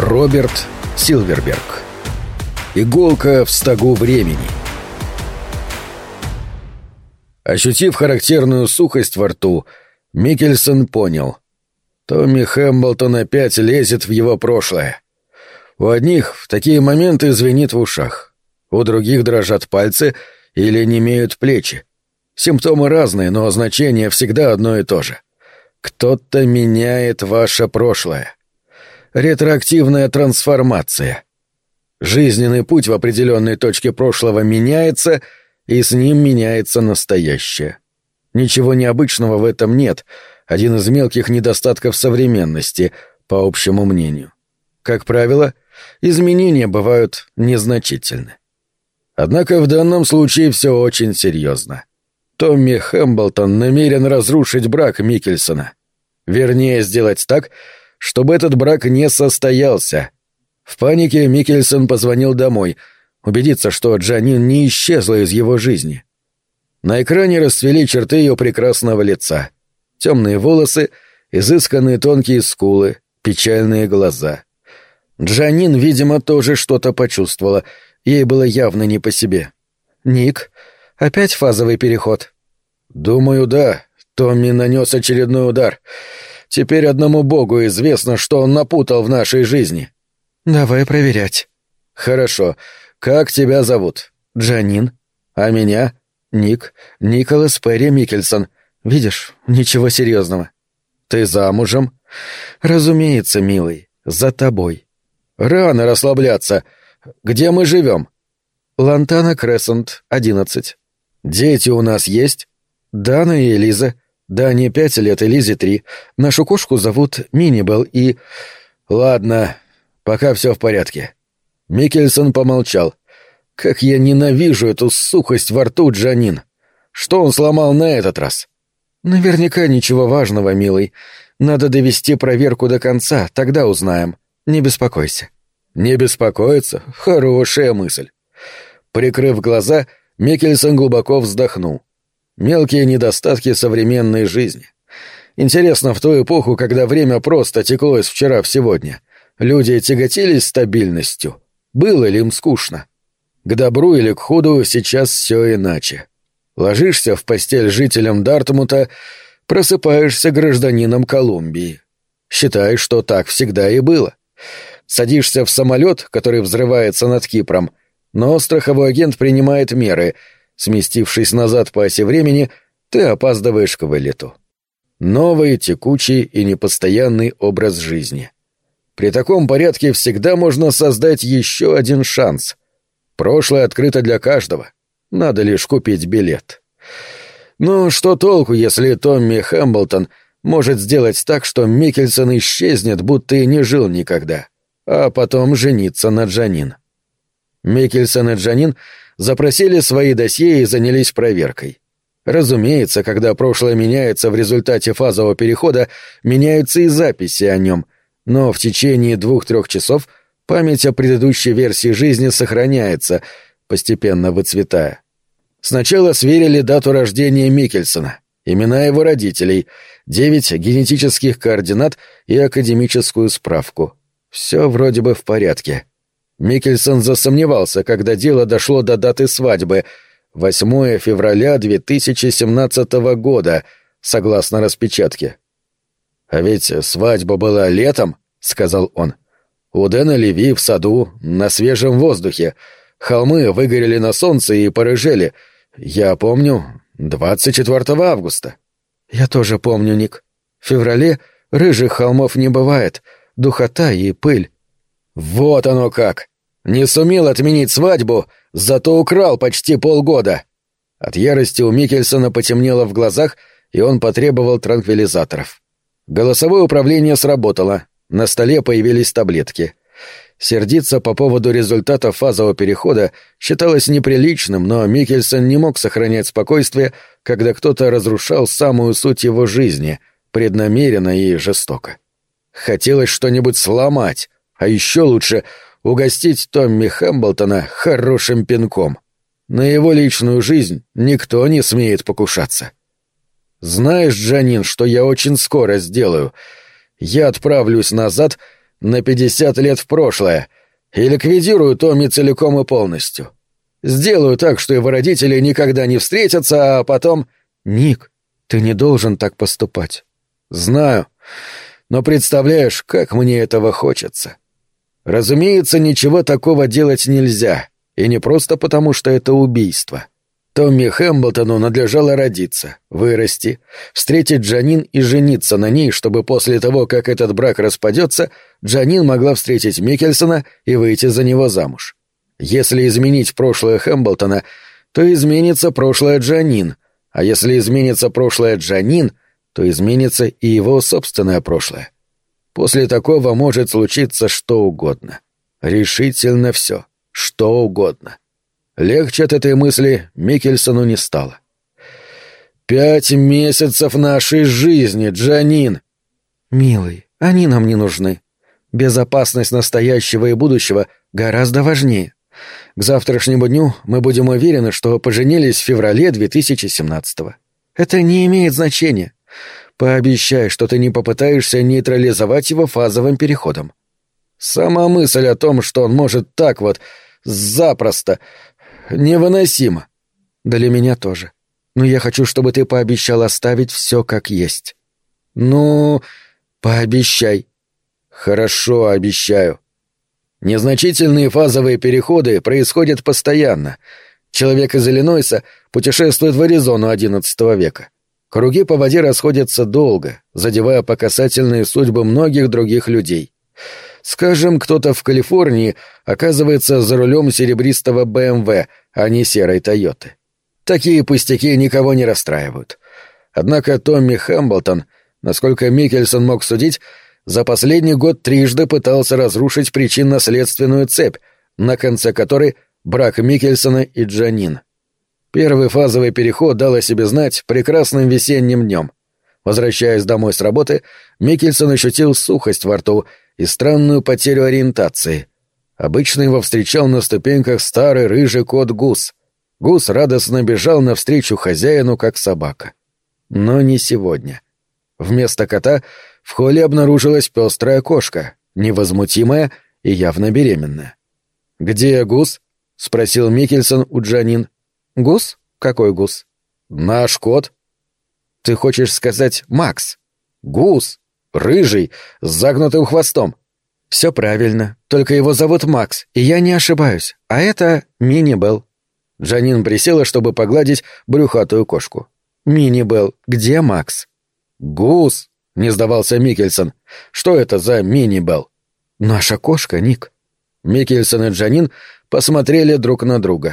Роберт Силверберг. Иголка в стогу времени. Ощутив характерную сухость во рту, Микельсон понял. Томми Хэмблтон опять лезет в его прошлое. У одних в такие моменты звенит в ушах, у других дрожат пальцы или немеют плечи. Симптомы разные, но значение всегда одно и то же. Кто-то меняет ваше прошлое. Ретроактивная трансформация. Жизненный путь в определенной точке прошлого меняется, и с ним меняется настоящее. Ничего необычного в этом нет, один из мелких недостатков современности, по общему мнению. Как правило, изменения бывают незначительны. Однако в данном случае все очень серьезно. Томми Хэмблтон намерен разрушить брак Микельсона. Вернее, сделать так, чтобы этот брак не состоялся. В панике Микельсон позвонил домой, убедиться, что Джанин не исчезла из его жизни. На экране расцвели черты ее прекрасного лица. Темные волосы, изысканные тонкие скулы, печальные глаза. Джанин, видимо, тоже что-то почувствовала. Ей было явно не по себе. «Ник, опять фазовый переход?» «Думаю, да. Томми нанес очередной удар. Теперь одному богу известно, что он напутал в нашей жизни». «Давай проверять». «Хорошо. Как тебя зовут?» «Джанин». «А меня?» «Ник. Николас Перри Микельсон. Видишь, ничего серьезного». «Ты замужем?» «Разумеется, милый. За тобой». «Рано расслабляться. Где мы живем?» «Лантана Крессент, 11. «Дети у нас есть?» «Дана и Элиза. Дане 5 лет, Элизе 3. Нашу кошку зовут Минибел и...» «Ладно, пока все в порядке». Микельсон помолчал. «Как я ненавижу эту сухость во рту, Джанин! Что он сломал на этот раз?» «Наверняка ничего важного, милый. Надо довести проверку до конца, тогда узнаем. Не беспокойся». «Не беспокоиться? Хорошая мысль». Прикрыв глаза, Микельсон глубоко вздохнул. Мелкие недостатки современной жизни. Интересно, в ту эпоху, когда время просто текло из вчера в сегодня, люди тяготились стабильностью? Было ли им скучно? К добру или к худу сейчас все иначе. Ложишься в постель жителем Дартмута, просыпаешься гражданином Колумбии. Считаешь, что так всегда и было. Садишься в самолет, который взрывается над Кипром, но страховой агент принимает меры. Сместившись назад по оси времени, ты опаздываешь к вылету. Новый, текучий и непостоянный образ жизни. При таком порядке всегда можно создать еще один шанс. Прошлое открыто для каждого. Надо лишь купить билет. Но что толку, если Томми Хэмблтон может сделать так, что Микельсон исчезнет, будто и не жил никогда, а потом жениться на Джанин? Микельсон и Джанин запросили свои досье и занялись проверкой. Разумеется, когда прошлое меняется в результате фазового перехода, меняются и записи о нем, но в течение 2-3 часов память о предыдущей версии жизни сохраняется, постепенно выцветая. Сначала сверили дату рождения Микельсона, имена его родителей, 9 генетических координат и академическую справку. Все вроде бы в порядке. Микельсон засомневался, когда дело дошло до даты свадьбы — 8 февраля 2017 года, согласно распечатке. «А ведь свадьба была летом», — сказал он. «У Дэна Леви в саду, на свежем воздухе. Холмы выгорели на солнце и порыжели. Я помню, 24 августа». «Я тоже помню, Ник. В феврале рыжих холмов не бывает, духота и пыль». «Вот оно как! Не сумел отменить свадьбу, зато украл почти полгода». От ярости у Микельсона потемнело в глазах, и он потребовал транквилизаторов. Голосовое управление сработало, на столе появились таблетки. Сердиться по поводу результата фазового перехода считалось неприличным, но Микельсон не мог сохранять спокойствие, когда кто-то разрушал самую суть его жизни, преднамеренно и жестоко. Хотелось что-нибудь сломать, а еще лучше угостить Томми Хэмблтона хорошим пинком. На его личную жизнь никто не смеет покушаться. «Знаешь, Джанин, что я очень скоро сделаю? Я отправлюсь назад на 50 лет в прошлое и ликвидирую Томми целиком и полностью. Сделаю так, что его родители никогда не встретятся, а потом... Ник, ты не должен так поступать. Знаю, но представляешь, как мне этого хочется. Разумеется, ничего такого делать нельзя, и не просто потому, что это убийство. Томми Хэмблтону надлежало родиться, вырасти, встретить Джанин и жениться на ней, чтобы после того, как этот брак распадется, Джанин могла встретить Микельсона и выйти за него замуж. Если изменить прошлое Хэмблтона, то изменится прошлое Джанин, а если изменится прошлое Джанин, то изменится и его собственное прошлое. После такого может случиться что угодно. Решительно все, что угодно. Легче от этой мысли Микельсону не стало. 5 месяцев нашей жизни, Джанин! Милый, они нам не нужны. Безопасность настоящего и будущего гораздо важнее. К завтрашнему дню мы будем уверены, что поженились в феврале 2017-го. Это не имеет значения. Пообещай, что ты не попытаешься нейтрализовать его фазовым переходом. Сама мысль о том, что он может так вот запросто... невыносимо. Для меня тоже. Но я хочу, чтобы ты пообещал оставить все как есть. Ну, пообещай. Хорошо, обещаю. Незначительные фазовые переходы происходят постоянно. Человек из Иллинойса путешествует в Аризону XI века. Круги по воде расходятся долго, задевая по касательной судьбы многих других людей. Скажем, кто-то в Калифорнии оказывается за рулем серебристого БМВ, а не серой Тойоты. Такие пустяки никого не расстраивают. Однако Томми Хэмблтон, насколько Микельсон мог судить, за последний год трижды пытался разрушить причинно-следственную цепь, на конце которой брак Микельсона и Джанин. Первый фазовый переход дал о себе знать прекрасным весенним днем. Возвращаясь домой с работы, Микельсон ощутил сухость во рту и странную потерю ориентации. Обычно его встречал на ступеньках старый рыжий кот Гус. Гус радостно бежал навстречу хозяину, как собака. Но не сегодня. Вместо кота в холле обнаружилась пестрая кошка, невозмутимая и явно беременная. «Где Гус?» — спросил Микельсон у Джанин. «Гус? Какой Гус?» «Наш кот». «Ты хочешь сказать Макс?» «Гус. Рыжий, с загнутым хвостом». «Все правильно, только его зовут Макс, и я не ошибаюсь, а это Мини-Белл». Джанин присела, чтобы погладить брюхатую кошку. «Мини-Белл, где Макс?» «Гус», — не сдавался Микельсон. «Что это за Мини-Белл?» «Наша кошка, Ник». Микельсон и Джанин посмотрели друг на друга.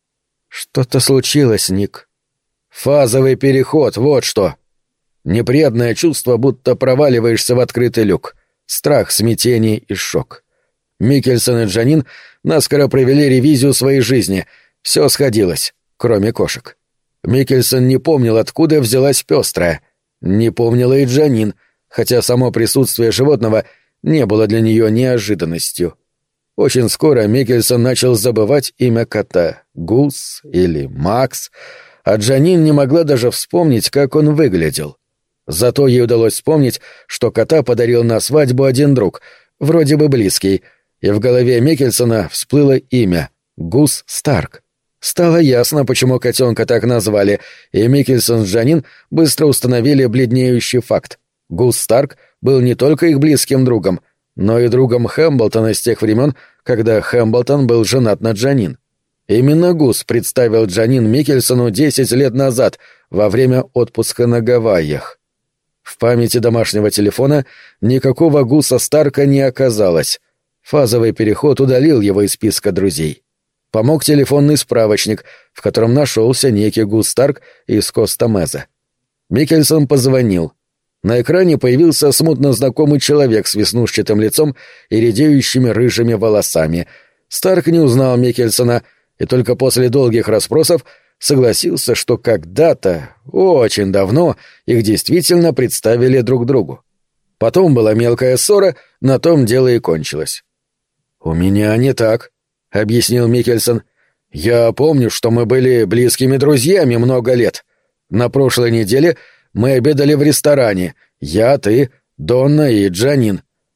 «Что-то случилось, Ник». «Фазовый переход, вот что». Неприятное чувство, будто проваливаешься в открытый люк. Страх, смятение и шок. Микельсон и Джанин наскоро провели ревизию своей жизни. Все сходилось, кроме кошек. Микельсон не помнил, откуда взялась пестрая. Не помнила и Джанин, хотя само присутствие животного не было для нее неожиданностью. Очень скоро Микельсон начал забывать имя кота — Гус или Макс, а Джанин не могла даже вспомнить, как он выглядел. Зато ей удалось вспомнить, что кота подарил на свадьбу один друг, вроде бы близкий, и в голове Микельсона всплыло имя — Гус Старк. Стало ясно, почему котенка так назвали, и Микельсон с Джанин быстро установили бледнеющий факт. Гус Старк был не только их близким другом, но и другом Хэмблтона с тех времен, когда Хэмблтон был женат на Джанин. Именно Гус представил Джанин Микельсону 10 лет назад, во время отпуска на Гавайях. В памяти домашнего телефона никакого Гуса Старка не оказалось. Фазовый переход удалил его из списка друзей. Помог телефонный справочник, в котором нашелся некий Гус Старк из Коста-Меза. Микельсон позвонил. На экране появился смутно знакомый человек с веснушчатым лицом и редеющими рыжими волосами. Старк не узнал Микельсона и только после долгих расспросов согласился, что когда-то, очень давно, их действительно представили друг другу. Потом была мелкая ссора, на том дело и кончилось. «У меня не так», — объяснил Микельсон. «Я помню, что мы были близкими друзьями много лет. На прошлой неделе мы обедали в ресторане. Я, ты, Донна и Джанин.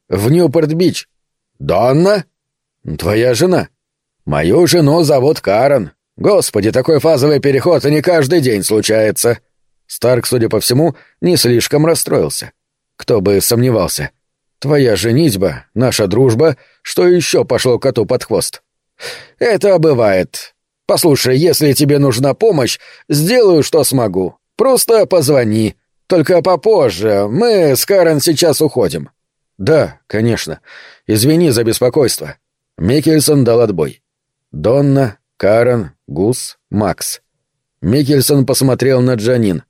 В Ньюпорт-Бич. Донна? Твоя жена. Мою жену зовут Карен. Господи, такой фазовый переход не каждый день случается. Старк, судя по всему, не слишком расстроился. Кто бы сомневался. Твоя женитьба, наша дружба, что еще пошло коту под хвост? Это бывает. Послушай, если тебе нужна помощь, сделаю, что смогу. Просто позвони. Только попозже. Мы с Карен сейчас уходим. Да, конечно. Извини за беспокойство. Микельсон дал отбой. Донна, Карен, Гус, Макс. Микельсон посмотрел на Джанин.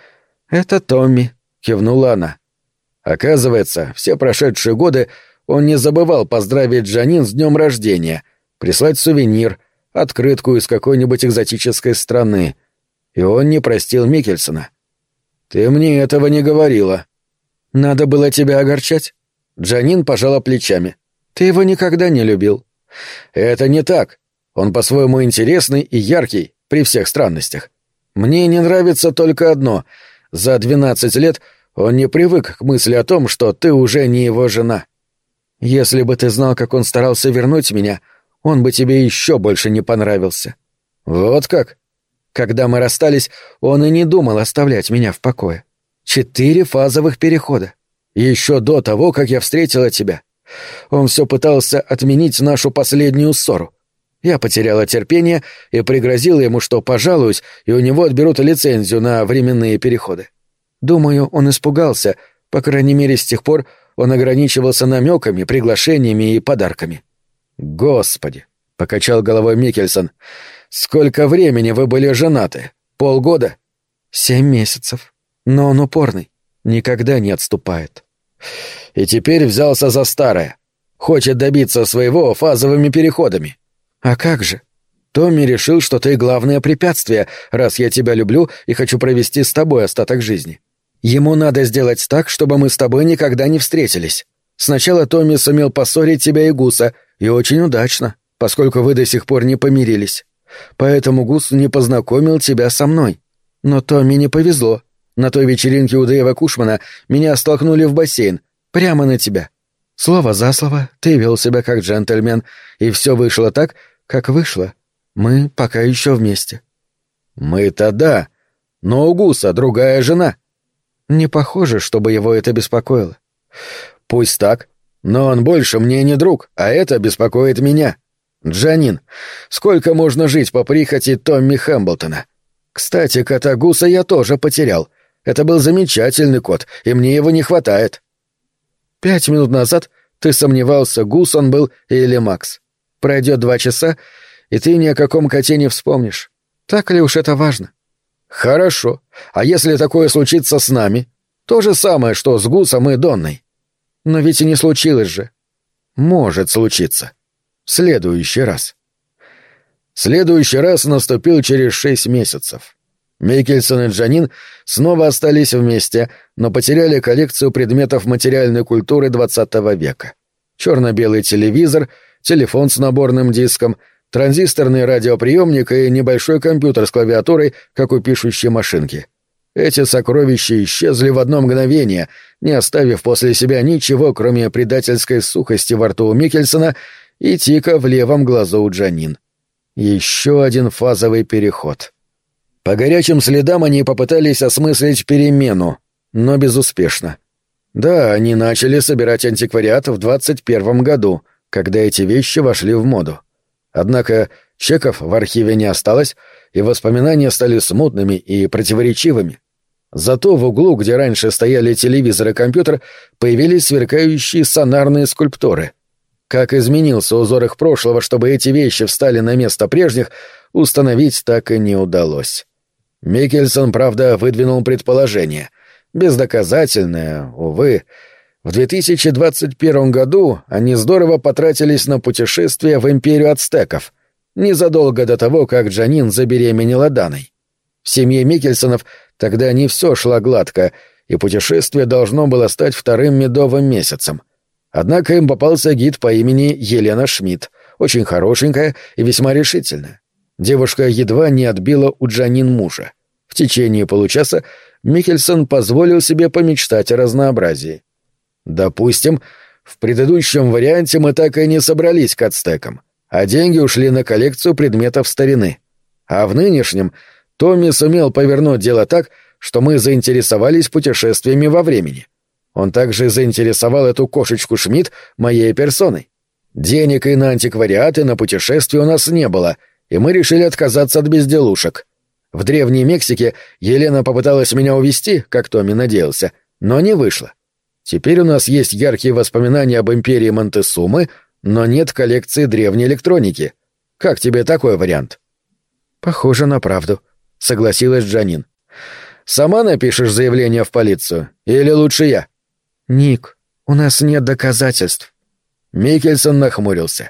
«Это Томми», — кивнула она. Оказывается, все прошедшие годы он не забывал поздравить Джанин с днем рождения, прислать сувенир, открытку из какой-нибудь экзотической страны. И он не простил Микельсона. «Ты мне этого не говорила». «Надо было тебя огорчать?» Джанин пожала плечами. «Ты его никогда не любил». «Это не так. Он по-своему интересный и яркий, при всех странностях. Мне не нравится только одно. За 12 лет он не привык к мысли о том, что ты уже не его жена. Если бы ты знал, как он старался вернуть меня, он бы тебе еще больше не понравился». «Вот как?» «Когда мы расстались, он и не думал оставлять меня в покое. 4 фазовых перехода. Еще до того, как я встретила тебя. Он все пытался отменить нашу последнюю ссору. Я потеряла терпение и пригрозила ему, что пожалуюсь, и у него отберут лицензию на временные переходы. Думаю, он испугался, по крайней мере, с тех пор он ограничивался намеками, приглашениями и подарками». «Господи!» — покачал головой Микельсон. «Сколько времени вы были женаты? Полгода?» 7 месяцев. Но он упорный, никогда не отступает. И теперь взялся за старое. Хочет добиться своего фазовыми переходами. А как же? Томми решил, что ты главное препятствие, раз я тебя люблю и хочу провести с тобой остаток жизни. Ему надо сделать так, чтобы мы с тобой никогда не встретились. Сначала Томми сумел поссорить тебя и Гуса, и очень удачно, поскольку вы до сих пор не помирились. Поэтому Гус не познакомил тебя со мной. Но Томми не повезло. На той вечеринке у Дэйва Кушмана меня столкнули в бассейн, прямо на тебя. Слово за слово, ты вел себя как джентльмен, и все вышло так, как вышло. Мы пока еще вместе». «Мы-то да, но у Гуса другая жена». «Не похоже, чтобы его это беспокоило». «Пусть так, но он больше мне не друг, а это беспокоит меня. Джанин, сколько можно жить по прихоти Томми Хэмблтона? Кстати, кота Гуса я тоже потерял. Это был замечательный кот, и мне его не хватает». 5 минут назад ты сомневался, Гус он был или Макс. Пройдет 2 часа, и ты ни о каком коте не вспомнишь. Так ли уж это важно? Хорошо. А если такое случится с нами? То же самое, что с Гусом и Донной. Но ведь и не случилось же. Может случиться. В следующий раз. Следующий раз наступил через 6 месяцев. Микельсон и Джанин снова остались вместе, но потеряли коллекцию предметов материальной культуры XX века. Черно-белый телевизор, телефон с наборным диском, транзисторный радиоприемник и небольшой компьютер с клавиатурой, как у пишущей машинки. Эти сокровища исчезли в одно мгновение, не оставив после себя ничего, кроме предательской сухости во рту у Микельсона и тика в левом глазу у Джанин. Еще один фазовый переход. По горячим следам они попытались осмыслить перемену, но безуспешно. Да, они начали собирать антиквариат в 21 году, когда эти вещи вошли в моду. Однако чеков в архиве не осталось, и воспоминания стали смутными и противоречивыми. Зато в углу, где раньше стояли телевизор и компьютер, появились сверкающие сонарные скульптуры. Как изменился узор их прошлого, чтобы эти вещи встали на место прежних, установить так и не удалось. Микельсон, правда, выдвинул предположение. Бездоказательное, увы. В 2021 году они здорово потратились на путешествие в империю ацтеков, незадолго до того, как Джанин забеременела Даной. В семье Микельсонов тогда не все шло гладко, и путешествие должно было стать вторым медовым месяцем. Однако им попался гид по имени Елена Шмидт, очень хорошенькая и весьма решительная. Девушка едва не отбила у Джанин мужа. В течение получаса Микельсон позволил себе помечтать о разнообразии. Допустим, В предыдущем варианте мы так и не собрались к ацтекам, а деньги ушли на коллекцию предметов старины. А в нынешнем Томми сумел повернуть дело так, что мы заинтересовались путешествиями во времени. Он также заинтересовал эту кошечку Шмидт моей персоной. Денег и на антиквариат, и на путешествия у нас не было, и мы решили отказаться от безделушек. В Древней Мексике Елена попыталась меня увезти, как Томми надеялся, но не вышло. Теперь у нас есть яркие воспоминания об империи Монтесумы, но нет коллекции древней электроники. Как тебе такой вариант? Похоже на правду, согласилась Джанин. Сама напишешь заявление в полицию? Или лучше я? Ник, у нас нет доказательств. Микельсон нахмурился.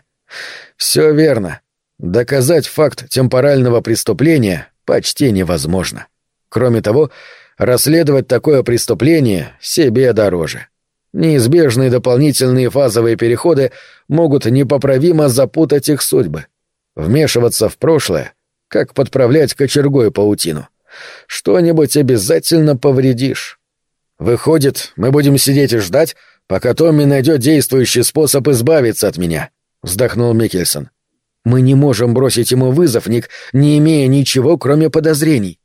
Все верно. Доказать факт темпорального преступления почти невозможно. Кроме того, расследовать такое преступление себе дороже. Неизбежные дополнительные фазовые переходы могут непоправимо запутать их судьбы. Вмешиваться в прошлое, как подправлять кочергой паутину. Что-нибудь обязательно повредишь. Выходит, мы будем сидеть и ждать, пока Томми найдет действующий способ избавиться от меня, вздохнул Микельсон. Мы не можем бросить ему вызов, Ник, не имея ничего, кроме подозрений.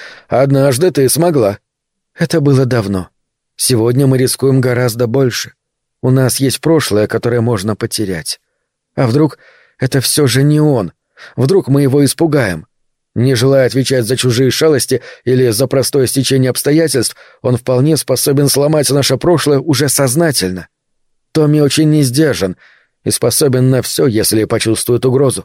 Однажды ты смогла. Это было давно. Сегодня мы рискуем гораздо больше. У нас есть прошлое, которое можно потерять. А вдруг это все же не он? Вдруг мы его испугаем? Не желая отвечать за чужие шалости или за простое стечение обстоятельств, он вполне способен сломать наше прошлое уже сознательно. Томми очень несдержан и способен на все, если почувствует угрозу.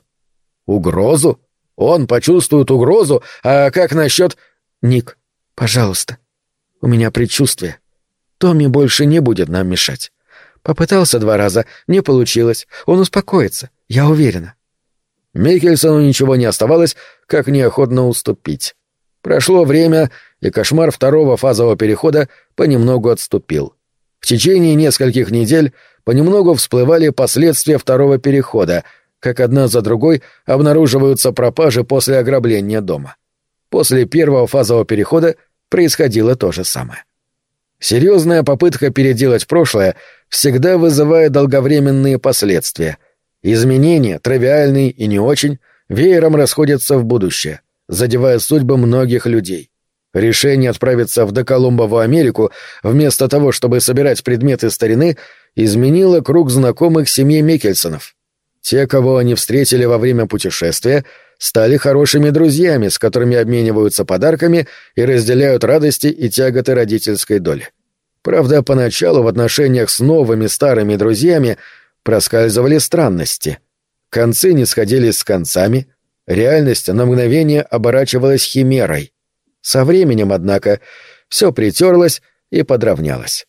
Угрозу? Он почувствует угрозу? А как насчет... Ник, пожалуйста. У меня предчувствие. Томми больше не будет нам мешать. Попытался 2 раза, не получилось. Он успокоится, я уверена. Микельсону ничего не оставалось, как неохотно уступить. Прошло время, и кошмар второго фазового перехода понемногу отступил. В течение нескольких недель понемногу всплывали последствия второго перехода, как одна за другой обнаруживаются пропажи после ограбления дома. После первого фазового перехода происходило то же самое. Серьезная попытка переделать прошлое всегда вызывает долговременные последствия. Изменения, тривиальные и не очень, веером расходятся в будущее, задевая судьбы многих людей. Решение отправиться в доколумбову Америку, вместо того, чтобы собирать предметы старины, изменило круг знакомых семьи Микельсонов. Те, кого они встретили во время путешествия, стали хорошими друзьями, с которыми обмениваются подарками и разделяют радости и тяготы родительской доли. Правда, поначалу в отношениях с новыми старыми друзьями проскальзывали странности. Концы не сходились с концами, реальность на мгновение оборачивалась химерой. Со временем, однако, все притерлось и подравнялось.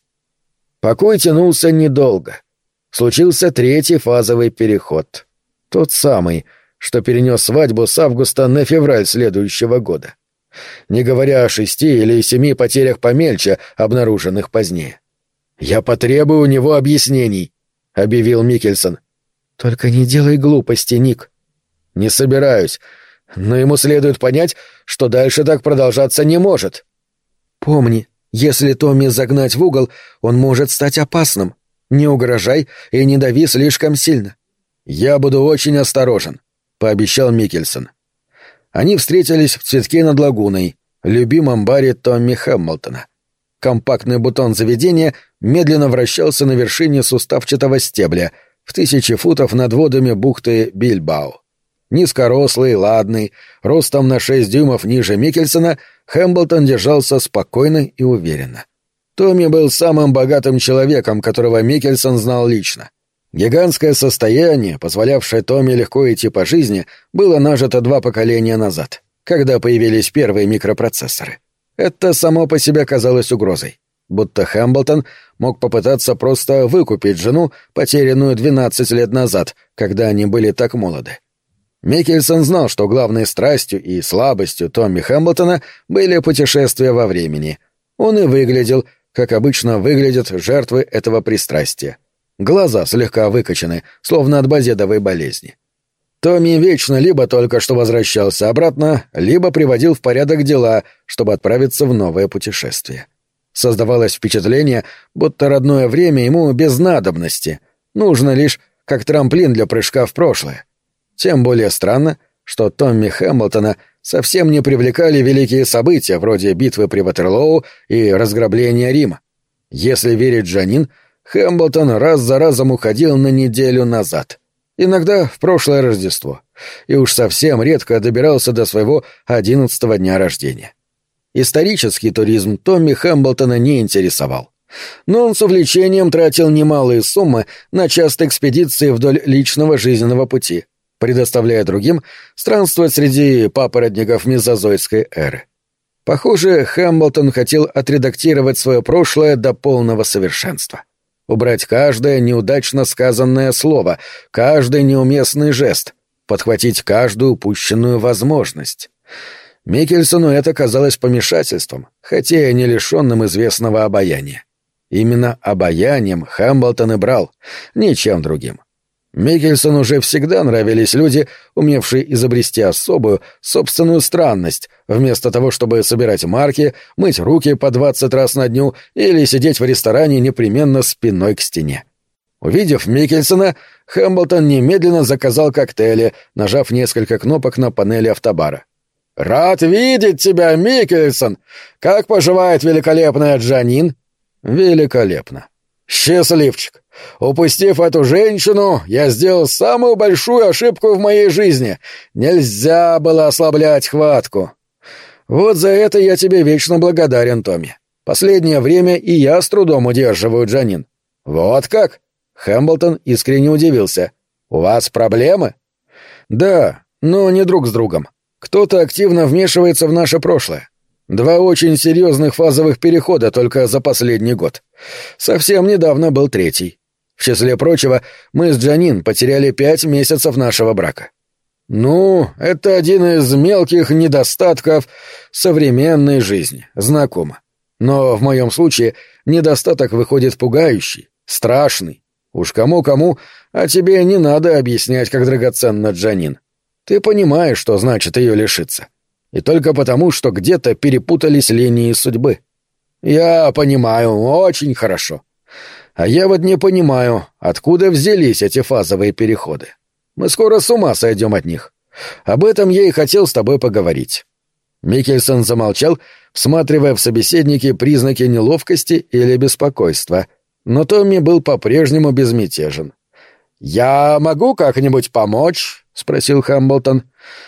Покой тянулся недолго. Случился 3-й фазовый переход. Тот самый, что перенес свадьбу с августа на февраль следующего года. Не говоря о 6 или 7 потерях помельче, обнаруженных позднее. «Я потребую у него объяснений», — объявил Микельсон. «Только не делай глупости, Ник». «Не собираюсь, но ему следует понять, что дальше так продолжаться не может». «Помни, если Томми загнать в угол, он может стать опасным. Не угрожай и не дави слишком сильно». «Я буду очень осторожен», — пообещал Микельсон. Они встретились в цветке над лагуной, любимом баре Томми Хэмблтона. Компактный бутон заведения медленно вращался на вершине суставчатого стебля в 1000 футов над водами бухты Бильбао. Низкорослый, ладный, ростом на 6 дюймов ниже Микельсона, Хэмблтон держался спокойно и уверенно. Томми был самым богатым человеком, которого Микельсон знал лично. Гигантское состояние, позволявшее Томми легко идти по жизни, было нажито 2 поколения назад, когда появились первые микропроцессоры. Это само по себе казалось угрозой. Будто Хэмблтон мог попытаться просто выкупить жену, потерянную 12 лет назад, когда они были так молоды. Микельсон знал, что главной страстью и слабостью Томми Хэмблтона были путешествия во времени. Он и выглядел, как обычно выглядят жертвы этого пристрастия. Глаза слегка выкочены, словно от базедовой болезни. Томми вечно либо только что возвращался обратно, либо приводил в порядок дела, чтобы отправиться в новое путешествие. Создавалось впечатление, будто родное время ему без надобности, нужно лишь как трамплин для прыжка в прошлое. Тем более странно, что Томми Хэмблтона совсем не привлекали великие события вроде битвы при Ватерлоу и разграбления Рима. Если верить Джанин, Хэмблтон раз за разом уходил на неделю назад. Иногда в прошлое Рождество. И уж совсем редко добирался до своего 11-го дня рождения. Исторический туризм Томми Хэмблтона не интересовал. Но он с увлечением тратил немалые суммы на частые экспедиции вдоль личного жизненного пути, предоставляя другим странствовать среди папоротников мезозойской эры. Похоже, Хэмблтон хотел отредактировать свое прошлое до полного совершенства. Убрать каждое неудачно сказанное слово, каждый неуместный жест, подхватить каждую упущенную возможность. Микельсону это казалось помешательством, хотя и не лишенным известного обаяния. Именно обаянием Хэмблтон и брал, ничем другим. Микельсону уже всегда нравились люди, умевшие изобрести особую, собственную странность, вместо того, чтобы собирать марки, мыть руки по 20 раз на дню или сидеть в ресторане непременно спиной к стене. Увидев Микельсона, Хэмблтон немедленно заказал коктейли, нажав несколько кнопок на панели автобара. «Рад видеть тебя, Микельсон! Как поживает великолепная Джанин?» «Великолепно!» «Счастливчик! Упустив эту женщину, я сделал самую большую ошибку в моей жизни. Нельзя было ослаблять хватку. Вот за это я тебе вечно благодарен, Томми. Последнее время и я с трудом удерживаю Джанин». «Вот как?» Хэмблтон искренне удивился. «У вас проблемы?» «Да, но не друг с другом. Кто-то активно вмешивается в наше прошлое. 2 очень серьезных фазовых перехода только за последний год. Совсем недавно был 3-й. В числе прочего, мы с Джанин потеряли 5 месяцев нашего брака. Ну, это один из мелких недостатков современной жизни, знакомо. Но в моем случае недостаток выходит пугающий, страшный. Уж кому-кому, а тебе не надо объяснять, как драгоценна Джанин. Ты понимаешь, что значит ее лишиться. И только потому, что где-то перепутались линии судьбы. Я понимаю, очень хорошо. А я вот не понимаю, откуда взялись эти фазовые переходы. Мы скоро с ума сойдем от них. Об этом я и хотел с тобой поговорить». Микельсон замолчал, всматривая в собеседнике признаки неловкости или беспокойства, но Томми был по-прежнему безмятежен. «Я могу как-нибудь помочь?» — спросил Хэмблтон.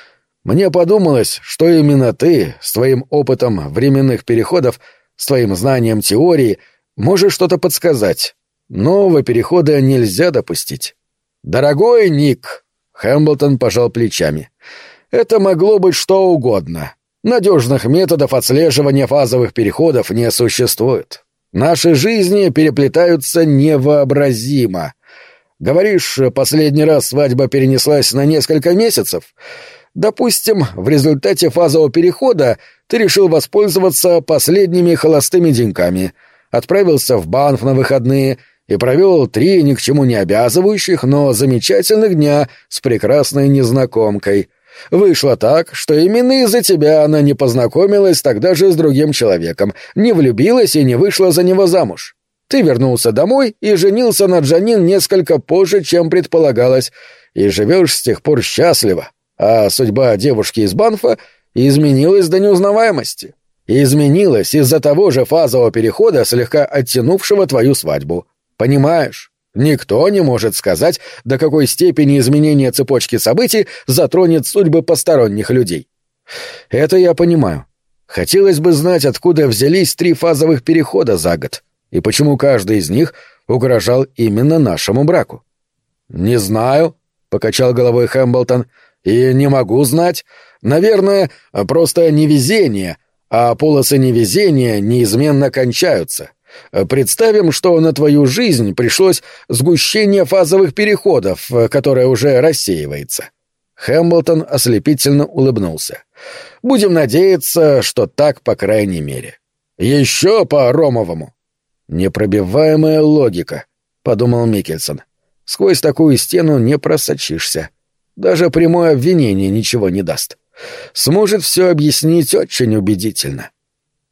«Мне подумалось, что именно ты, с твоим опытом временных переходов, с твоим знанием теории, можешь что-то подсказать. Нового перехода нельзя допустить». «Дорогой Ник», — Хэмблтон пожал плечами, — «это могло быть что угодно. Надежных методов отслеживания фазовых переходов не существует. Наши жизни переплетаются невообразимо. Говоришь, последний раз свадьба перенеслась на несколько месяцев? Допустим, в результате фазового перехода ты решил воспользоваться последними холостыми деньками, отправился в Банф на выходные и провел 3 ни к чему не обязывающих, но замечательных дня с прекрасной незнакомкой. Вышло так, что именно из-за тебя она не познакомилась тогда же с другим человеком, не влюбилась и не вышла за него замуж. Ты вернулся домой и женился на Джанин несколько позже, чем предполагалось, и живешь с тех пор счастливо, а судьба девушки из Банфа изменилась до неузнаваемости. И изменилась из-за того же фазового перехода, слегка оттянувшего твою свадьбу. Понимаешь? Никто не может сказать, до какой степени изменение цепочки событий затронет судьбы посторонних людей. Это я понимаю. Хотелось бы знать, откуда взялись 3 фазовых перехода за год, и почему каждый из них угрожал именно нашему браку. «Не знаю», — покачал головой Хэмблтон, — «и не могу знать. Наверное, просто невезение, а полосы невезения неизменно кончаются. Представим, что на твою жизнь пришлось сгущение фазовых переходов, которое уже рассеивается». Хэмблтон ослепительно улыбнулся. «Будем надеяться, что так по крайней мере. Еще по Ромовому». «Непробиваемая логика», — подумал Микельсон. «Сквозь такую стену не просочишься. Даже прямое обвинение ничего не даст. Сможет все объяснить очень убедительно».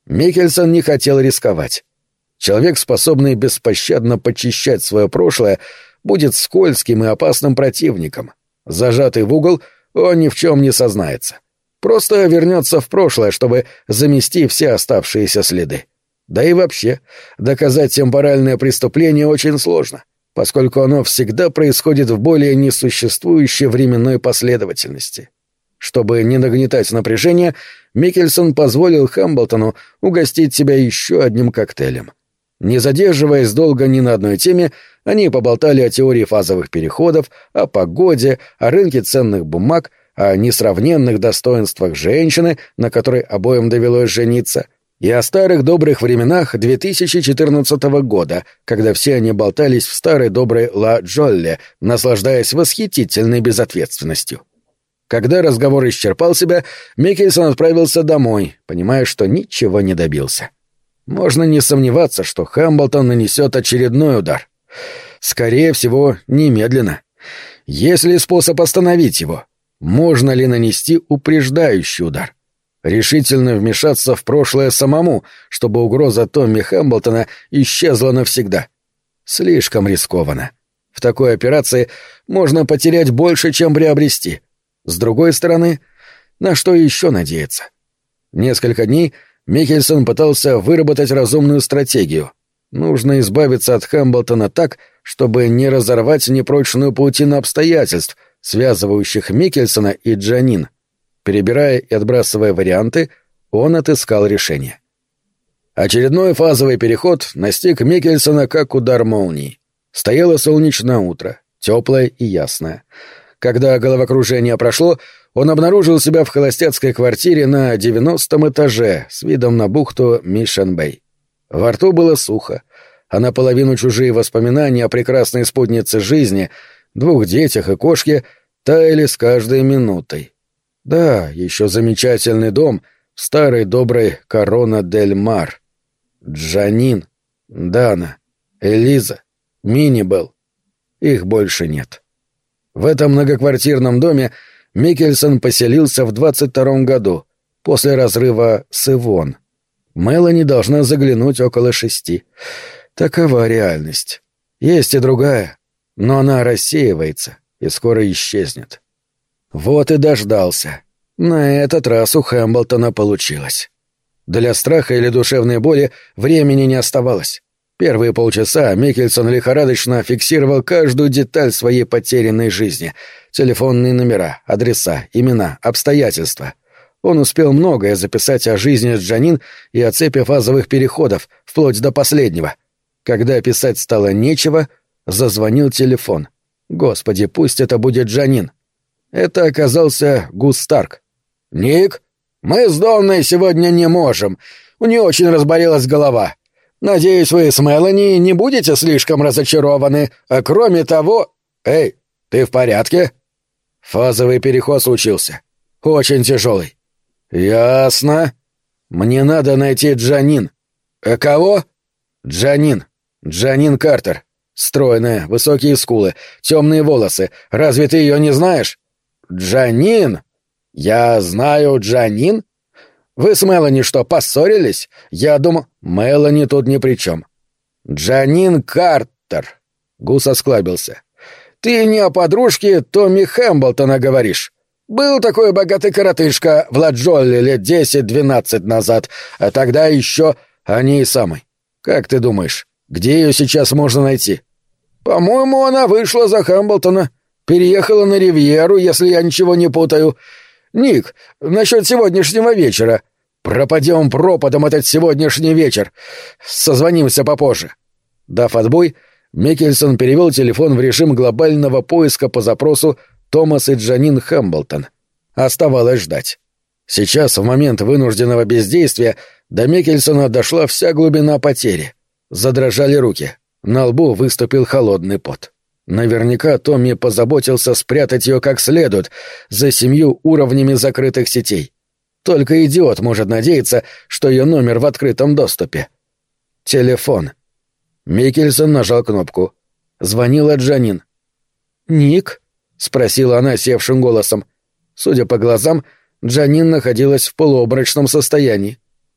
Микельсон не хотел рисковать. Человек, способный беспощадно почищать свое прошлое, будет скользким и опасным противником. Зажатый в угол, он ни в чем не сознается. Просто вернется в прошлое, чтобы замести все оставшиеся следы. Да и вообще, доказать темпоральное преступление очень сложно, поскольку оно всегда происходит в более несуществующей временной последовательности. Чтобы не нагнетать напряжение, Микельсон позволил Хэмблтону угостить себя еще одним коктейлем. Не задерживаясь долго ни на одной теме, они поболтали о теории фазовых переходов, о погоде, о рынке ценных бумаг, о несравненных достоинствах женщины, на которой обоим довелось жениться, и о старых добрых временах 2014 года, когда все они болтались в старой доброй Ла Джолле, наслаждаясь восхитительной безответственностью. Когда разговор исчерпал себя, Микельсон отправился домой, понимая, что ничего не добился. Можно не сомневаться, что Хэмблтон нанесет очередной удар. Скорее всего, немедленно. Есть ли способ остановить его? Можно ли нанести упреждающий удар? Решительно вмешаться в прошлое самому, чтобы угроза Томми Хэмблтона исчезла навсегда. Слишком рискованно. В такой операции можно потерять больше, чем приобрести. С другой стороны, на что еще надеяться? Несколько дней Микельсон пытался выработать разумную стратегию. Нужно избавиться от Хэмблтона так, чтобы не разорвать непрочную паутину обстоятельств, связывающих Микельсона и Джанин. Перебирая и отбрасывая варианты, он отыскал решение. Очередной фазовый переход настиг Микельсона как удар молнии. Стояло солнечное утро, теплое и ясное. Когда головокружение прошло, он обнаружил себя в холостяцкой квартире на 90-м этаже с видом на бухту Мишен-Бэй. Во рту было сухо, а наполовину чужие воспоминания о прекрасной спутнице жизни, 2 детях и кошке таяли с каждой минутой. Да, еще замечательный дом в старой доброй Корона-дель-Мар. Джанин, Дана, Элиза, Минибелл. Их больше нет. В этом многоквартирном доме Микельсон поселился в 22-м году, после разрыва с Ивон. Мелани должна заглянуть около 6. Такова реальность. Есть и другая, но она рассеивается и скоро исчезнет. Вот и дождался. На этот раз у Хэмблтона получилось. Для страха или душевной боли времени не оставалось. Первые полчаса Микельсон лихорадочно фиксировал каждую деталь своей потерянной жизни. Телефонные номера, адреса, имена, обстоятельства. Он успел многое записать о жизни Джанин и о цепи фазовых переходов, вплоть до последнего. Когда писать стало нечего, зазвонил телефон. Господи, пусть это будет Джанин. Это оказался Гус Старк. «Ник, мы с Донной сегодня не можем. У нее очень разболелась голова. Надеюсь, вы с Мелани не будете слишком разочарованы. А кроме того... Эй, ты в порядке?» Фазовый переход случился. Очень тяжелый. «Ясно. Мне надо найти Джанин». «Кого?» «Джанин. Джанин Картер. Стройная, высокие скулы, темные волосы. Разве ты ее не знаешь?» «Джанин? Я знаю Джанин? Вы с Мелани что, поссорились? Я думал... Мелани тут ни при чем. Джанин Картер». Гус осклабился. «Ты не о подружке Томми Хэмблтона говоришь? Был такой богатый коротышка в Ла-Джолле лет 10-12 назад, а тогда еще о ней самой. Как ты думаешь, где ее сейчас можно найти?» «По-моему, она вышла за Хэмблтона. Переехала на Ривьеру, если я ничего не путаю. Ник, насчет сегодняшнего вечера. Пропадем пропадом этот сегодняшний вечер. Созвонимся попозже». Дав отбой, Микельсон перевел телефон в режим глобального поиска по запросу «Томас и Джанин Хэмблтон». Оставалось ждать. Сейчас, в момент вынужденного бездействия, до Микельсона дошла вся глубина потери. Задрожали руки. На лбу выступил холодный пот. Наверняка Томми позаботился спрятать ее как следует, за 7 уровнями закрытых сетей. Только идиот может надеяться, что ее номер в открытом доступе. Телефон. Микельсон нажал кнопку. Звонила Джанин. «Ник?» — спросила она севшим голосом. Судя по глазам, Джанин находилась в полуобморочном состоянии.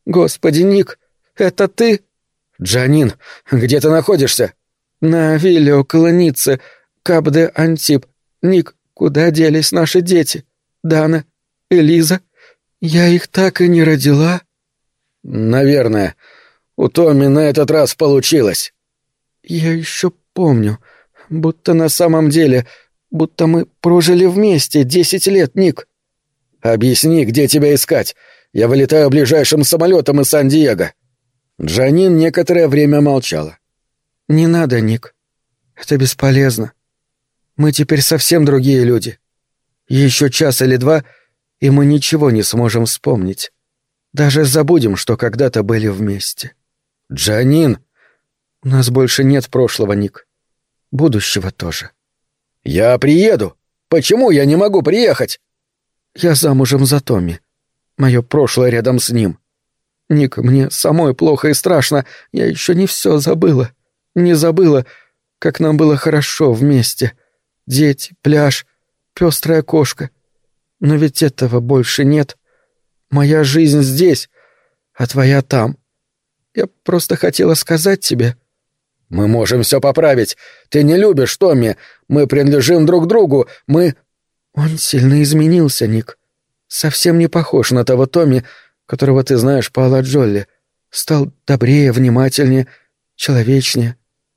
Господи, Ник, это ты?» «Джанин, где ты находишься?» «На вилле около Ниццы, Кап-де-Антип. Ник, куда делись наши дети? Дана, Элиза? Я их так и не родила?» «Наверное. У Томми на этот раз получилось». «Я еще помню. Будто на самом деле, будто мы прожили вместе 10 лет, Ник». «Объясни, где тебя искать. Я вылетаю ближайшим самолетом из Сан-Диего». Джанин некоторое время молчала. «Не надо, Ник. Это бесполезно. Мы теперь совсем другие люди. Еще час или два, и мы ничего не сможем вспомнить. Даже забудем, что когда-то были вместе». «Джанин!» «У нас больше нет прошлого, Ник. Будущего тоже». «Я приеду. Почему я не могу приехать?» «Я замужем за Томми. Мое прошлое рядом с ним. Ник, мне самой плохо и страшно. Я еще не все забыла. Не забыла, как нам было хорошо вместе. Дети, пляж, пестрая кошка. Но ведь этого больше нет. Моя жизнь здесь, а твоя там. Я просто хотела сказать тебе...» «Мы можем все поправить. Ты не любишь Томми. Мы принадлежим друг другу. Мы...» «Он сильно изменился, Ник. Совсем не похож на того Томми, которого ты знаешь по Алла Джолли. Стал добрее, внимательнее, человечнее.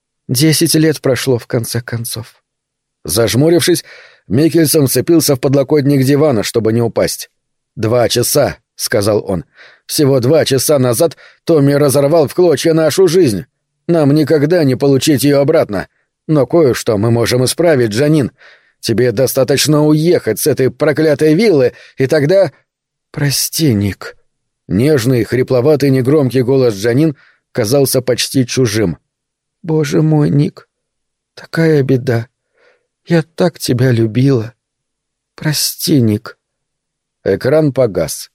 10 лет прошло, в конце концов». Зажмурившись, Микельсон вцепился в подлокотник дивана, чтобы не упасть. 2 часа», — сказал он. «Всего 2 часа назад Томми разорвал в клочья нашу жизнь. Нам никогда не получить ее обратно. Но кое-что мы можем исправить, Джанин. Тебе достаточно уехать с этой проклятой виллы, и тогда...» «Прости, Ник». Нежный, хрипловатый, негромкий голос Джанин казался почти чужим. «Боже мой, Ник, такая беда. Я так тебя любила. Прости, Ник». Экран погас.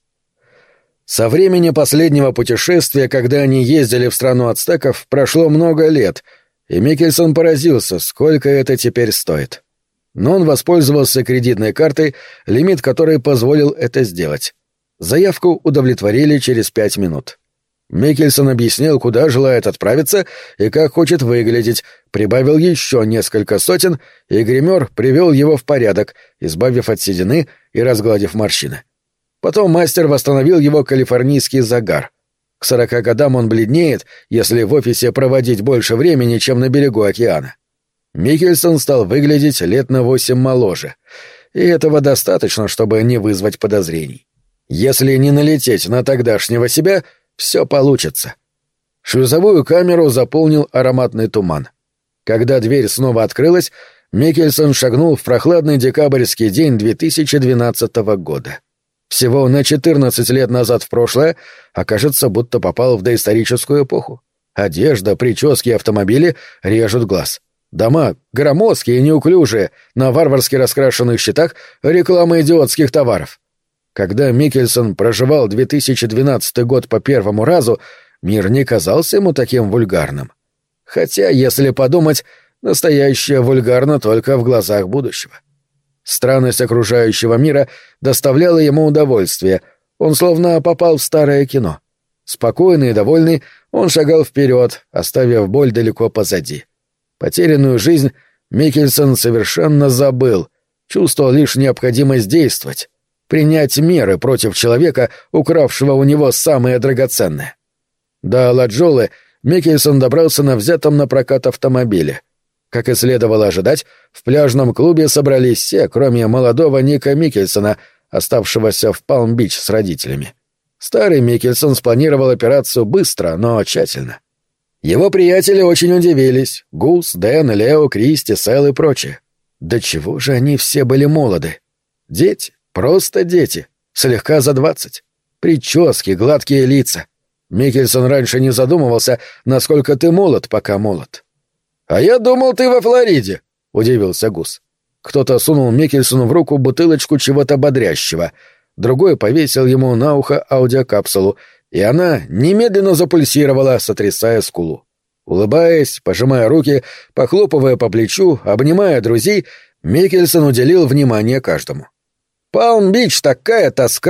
Со времени последнего путешествия, когда они ездили в страну ацтеков, прошло много лет, и Микельсон поразился, сколько это теперь стоит. Но он воспользовался кредитной картой, лимит которой позволил это сделать. Заявку удовлетворили через 5 минут. Микельсон объяснил, куда желает отправиться и как хочет выглядеть, прибавил еще несколько сотен, и гример привел его в порядок, избавив от седины и разгладив морщины. Потом мастер восстановил его калифорнийский загар. К 40 годам он бледнеет, если в офисе проводить больше времени, чем на берегу океана. Микельсон стал выглядеть лет на 8 моложе, и этого достаточно, чтобы не вызвать подозрений. Если не налететь на тогдашнего себя, все получится. Шлюзовую камеру заполнил ароматный туман. Когда дверь снова открылась, Микельсон шагнул в прохладный декабрьский день 2012 года. Всего на 14 лет назад в прошлое, окажется, будто попал в доисторическую эпоху. Одежда, прически и автомобили режут глаз. Дома громоздкие и неуклюжие, на варварски раскрашенных щитах реклама идиотских товаров. Когда Микельсон проживал 2012 год по первому разу, мир не казался ему таким вульгарным. Хотя, если подумать, настоящее вульгарно только в глазах будущего. Странность окружающего мира доставляла ему удовольствие, он словно попал в старое кино. Спокойный и довольный, он шагал вперед, оставив боль далеко позади. Потерянную жизнь Микельсон совершенно забыл, чувствовал лишь необходимость действовать, принять меры против человека, укравшего у него самое драгоценное. До Ладжолы Микельсон добрался на взятом на прокат автомобиле. Как и следовало ожидать, в пляжном клубе собрались все, кроме молодого Ника Микельсона, оставшегося в Палм-Бич с родителями. Старый Микельсон спланировал операцию быстро, но тщательно. Его приятели очень удивились — Гус, Дэн, Лео, Кристи, Сэл и прочие. До чего же они все были молоды? Дети, просто дети, слегка за 20. Прически, гладкие лица. Микельсон раньше не задумывался, насколько ты молод, пока молод. «А я думал, ты во Флориде», — удивился Гус. Кто-то сунул Микельсону в руку бутылочку чего-то бодрящего, другой повесил ему на ухо аудиокапсулу, и она немедленно запульсировала, сотрясая скулу. Улыбаясь, пожимая руки, похлопывая по плечу, обнимая друзей, Микельсон уделил внимание каждому. «Палм-Бич такая тоска», —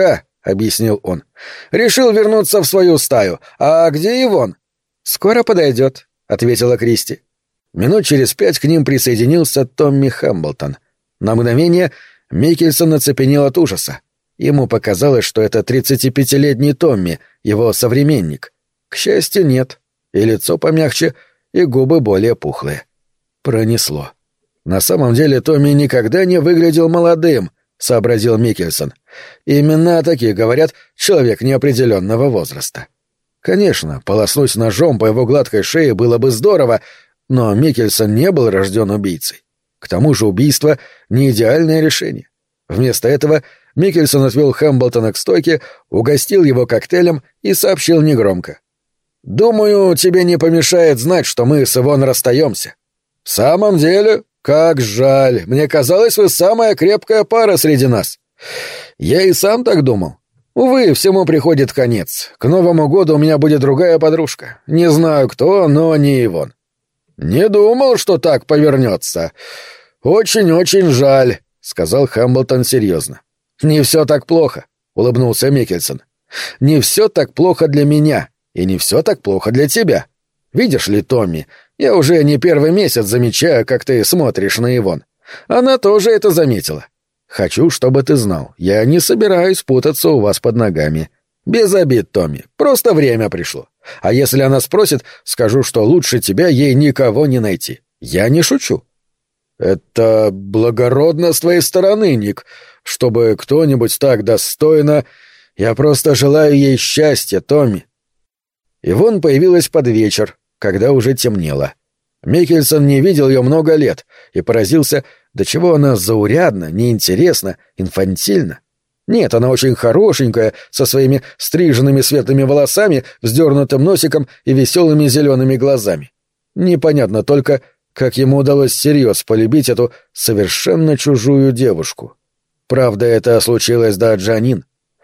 объяснил он. «Решил вернуться в свою стаю. А где Ивон?» «Скоро подойдет», — ответила Кристи. Минут через 5 к ним присоединился Томми Хэмблтон. На мгновение Микельсон оцепенел от ужаса. Ему показалось, что это 35-летний Томми, его современник. К счастью, нет. И лицо помягче, и губы более пухлые. Пронесло. На самом деле Томми никогда не выглядел молодым, сообразил Микельсон. Именно о таких говорят человек неопределенного возраста. Конечно, полоснуть ножом по его гладкой шее было бы здорово, но Микельсон не был рожден убийцей. К тому же убийство — не идеальное решение. Вместо этого Микельсон отвел Хэмблтона к стойке, угостил его коктейлем и сообщил негромко. «Думаю, тебе не помешает знать, что мы с Ивон расстаемся». «В самом деле, как жаль. Мне казалось, вы самая крепкая пара среди нас». «Я и сам так думал. Увы, всему приходит конец. К Новому году у меня будет другая подружка. Не знаю кто, но не Ивон». «Не думал, что так повернется. Очень-очень жаль», — сказал Хэмблтон серьезно. «Не все так плохо», — улыбнулся Микельсон. «Не все так плохо для меня, и не все так плохо для тебя. Видишь ли, Томми, я уже не первый месяц замечаю, как ты смотришь на Ивон. Она тоже это заметила. Хочу, чтобы ты знал, я не собираюсь путаться у вас под ногами. Без обид, Томми, просто время пришло. А если она спросит, скажу, что лучше тебя ей никого не найти. Я не шучу». «Это благородно с твоей стороны, Ник, чтобы кто-нибудь так достойно... Я просто желаю ей счастья, Томми». Ивон появилась под вечер, когда уже темнело. Микельсон не видел ее много лет и поразился, до чего она заурядна, неинтересна, инфантильна. Нет, она очень хорошенькая, со своими стриженными светлыми волосами, вздернутым носиком и веселыми зелеными глазами. Непонятно только, как ему удалось всерьез полюбить эту совершенно чужую девушку. Правда, это случилось до Джанин.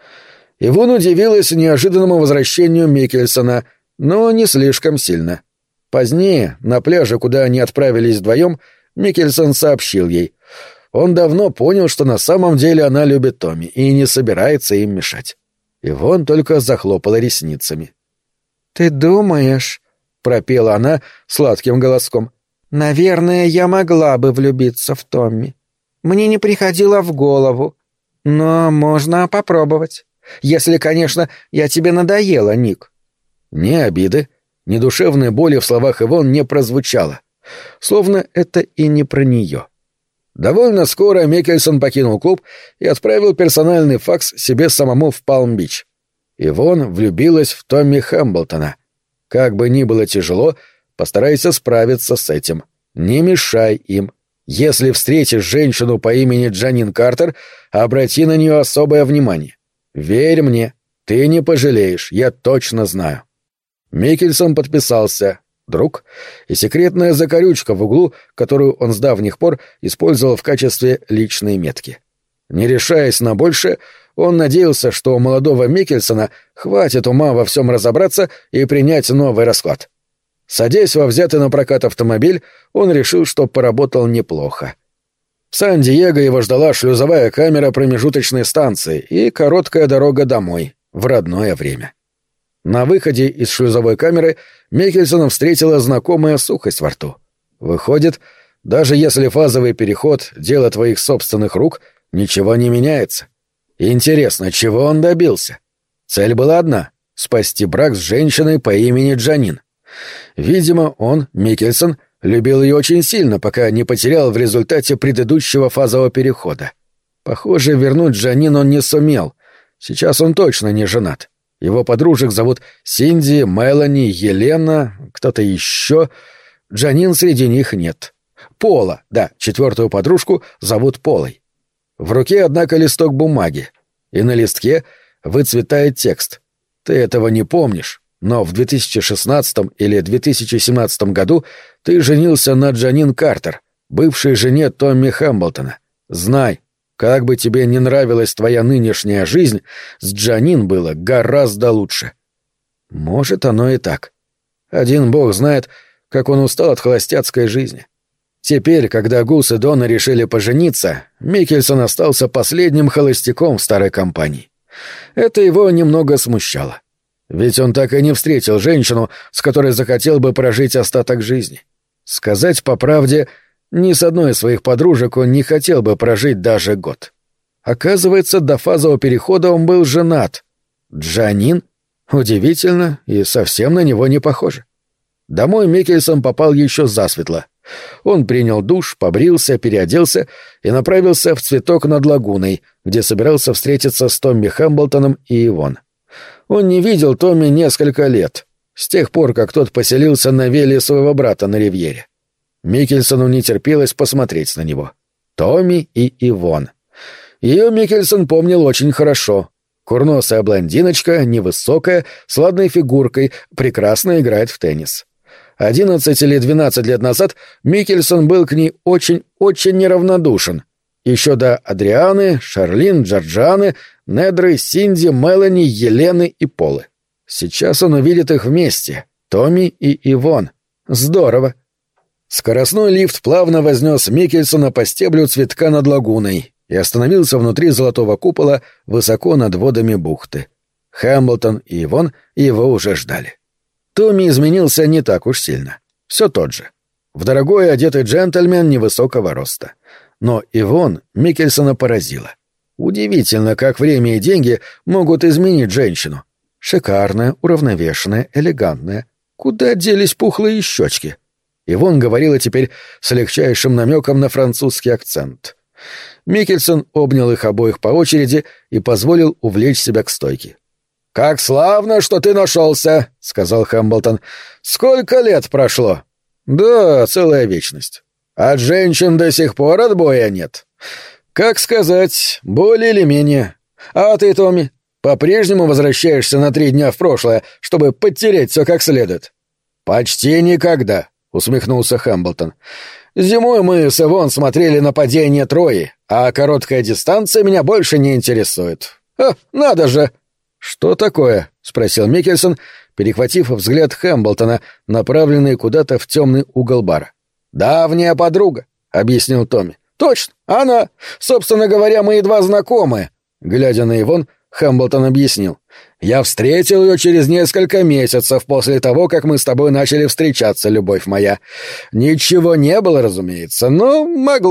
Ивон удивилась неожиданному возвращению Микельсона, но не слишком сильно. Позднее, на пляже, куда они отправились вдвоем, Микельсон сообщил ей. Он давно понял, что на самом деле она любит Томми и не собирается им мешать. Ивон только захлопала ресницами. «Ты думаешь?» — пропела она сладким голоском. «Наверное, я могла бы влюбиться в Томми. Мне не приходило в голову. Но можно попробовать. Если, конечно, я тебе надоела, Ник». Ни обиды, ни душевной боли в словах Ивон не прозвучало. Словно это и не про нее. Довольно скоро Микельсон покинул клуб и отправил персональный факс себе самому в Палм-Бич. Ивон влюбилась в Томми Хэмблтона. Как бы ни было тяжело, постарайся справиться с этим. Не мешай им. Если встретишь женщину по имени Джанин Картер, обрати на нее особое внимание. Верь мне, ты не пожалеешь, я точно знаю. Микельсон подписался «Друг» и секретная закорючка в углу, которую он с давних пор использовал в качестве личной метки. Не решаясь на большее, он надеялся, что у молодого Микельсона хватит ума во всем разобраться и принять новый расклад. Садясь во взятый на прокат автомобиль, он решил, что поработал неплохо. В Сан-Диего его ждала шлюзовая камера промежуточной станции и короткая дорога домой, в родное время. На выходе из шлюзовой камеры Микельсона встретила знакомая сухость во рту. Выходит, даже если фазовый переход — дело твоих собственных рук, ничего не меняется. Интересно, чего он добился? Цель была одна — спасти брак с женщиной по имени Джанин. Видимо, он, Микельсон, любил ее очень сильно, пока не потерял в результате предыдущего фазового перехода. Похоже, вернуть Джанин он не сумел. Сейчас он точно не женат. Его подружек зовут Синди, Мелани, Елена, кто-то еще. Джанин среди них нет. Пола, да, четвертую подружку зовут Полой. В руке, однако, листок бумаги, и на листке выцветает текст. Ты этого не помнишь, но в 2016 или 2017 году ты женился на Джанин Картер, бывшей жене Томми Хэмблтона. Знай, как бы тебе не нравилась твоя нынешняя жизнь, с Джанин было гораздо лучше. Может, оно и так. Один бог знает, как он устал от холостяцкой жизни. Теперь, когда Гус и Дона решили пожениться, Микельсон остался последним холостяком в старой компании. Это его немного смущало. Ведь он так и не встретил женщину, с которой захотел бы прожить остаток жизни. Сказать по правде, ни с одной из своих подружек он не хотел бы прожить даже год. Оказывается, до фазового перехода он был женат. Джанин? Удивительно и совсем на него не похоже. Домой Микельсон попал еще засветло. Он принял душ, побрился, переоделся и направился в «Цветок над лагуной», где собирался встретиться с Томми Хэмблтоном и Ивон. Он не видел Томми несколько лет, с тех пор, как тот поселился на вилле своего брата на Ривьере. Микельсону не терпелось посмотреть на него. Томми и Ивон. Ее Микельсон помнил очень хорошо. Курносая блондиночка, невысокая, с ладной фигуркой, прекрасно играет в теннис. 11 или 12 лет назад Микельсон был к ней очень-очень неравнодушен. Еще до Адрианы, Шарлин, Джорджаны, Недры, Синди, Мелани, Елены и Полы. Сейчас он увидит их вместе, Томми и Ивон. Здорово. Скоростной лифт плавно вознес Микельсона по стеблю цветка над лагуной и остановился внутри золотого купола высоко над водами бухты. Хэмблтон и Ивон его уже ждали. Томми изменился не так уж сильно. Все тот же. В дорогой одетый джентльмен невысокого роста. Но Ивон Микельсона поразила. Удивительно, как время и деньги могут изменить женщину. Шикарная, уравновешенная, элегантная. Куда делись пухлые щечки? Ивон говорила теперь с легчайшим намеком на французский акцент. Микельсон обнял их обоих по очереди и позволил увлечь себя к стойке. «Как славно, что ты нашелся», — сказал Хэмблтон. «Сколько лет прошло?» «Да, целая вечность. От женщин до сих пор отбоя нет». «Как сказать, более или менее. А ты, Томми, по-прежнему возвращаешься на 3 дня в прошлое, чтобы подтереть все как следует?» «Почти никогда», — усмехнулся Хэмблтон. «Зимой мы с Ивон смотрели на падение Трои, а короткая дистанция меня больше не интересует. Надо же!» «Что такое?» — спросил Микельсон, перехватив взгляд Хэмблтона, направленный куда-то в темный угол бара. «Давняя подруга», — объяснил Томми. «Точно, она. Собственно говоря, мы едва знакомы». Глядя на Ивон, Хэмблтон объяснил. «Я встретил ее через несколько месяцев после того, как мы с тобой начали встречаться, любовь моя. Ничего не было, разумеется, но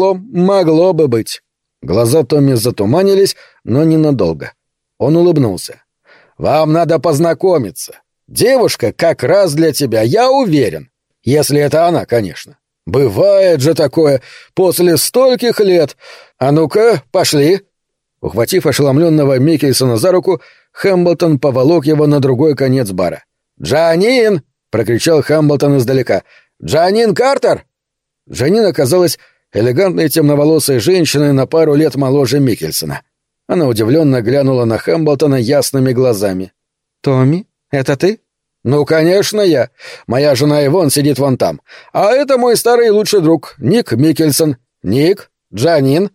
могло бы быть». Глаза Томми затуманились, но ненадолго. Он улыбнулся. «Вам надо познакомиться. Девушка как раз для тебя, я уверен. Если это она, конечно. Бывает же такое после стольких лет. А ну-ка, пошли». Ухватив ошеломленного Микельсона за руку, Хэмблтон поволок его на другой конец бара. «Джанин!» — прокричал Хэмблтон издалека. «Джанин Картер!» Джанин оказалась элегантной темноволосой женщиной на пару лет моложе Микельсона. Она удивленно глянула на Хэмблтона ясными глазами. «Томми, это ты?» «Ну, конечно, я. Моя жена Ивон сидит вон там. А это мой старый лучший друг, Ник Микельсон. Ник, Джанин».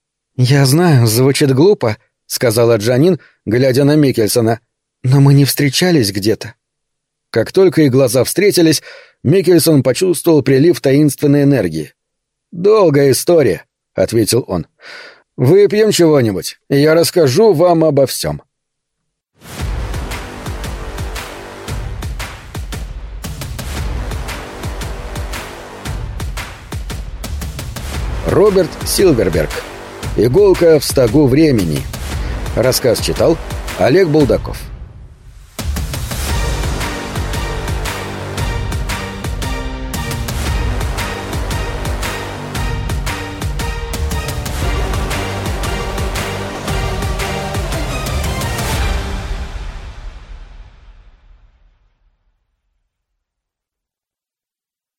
«Я знаю, звучит глупо», — сказала Джанин, глядя на Микельсона. «Но мы не встречались где-то». Как только их глаза встретились, Микельсон почувствовал прилив таинственной энергии. «Долгая история», — ответил он. «Выпьем чего-нибудь, и я расскажу вам обо всем». Роберт Силверберг. «Иголка в стогу времени». Рассказ читал Олег Булдаков.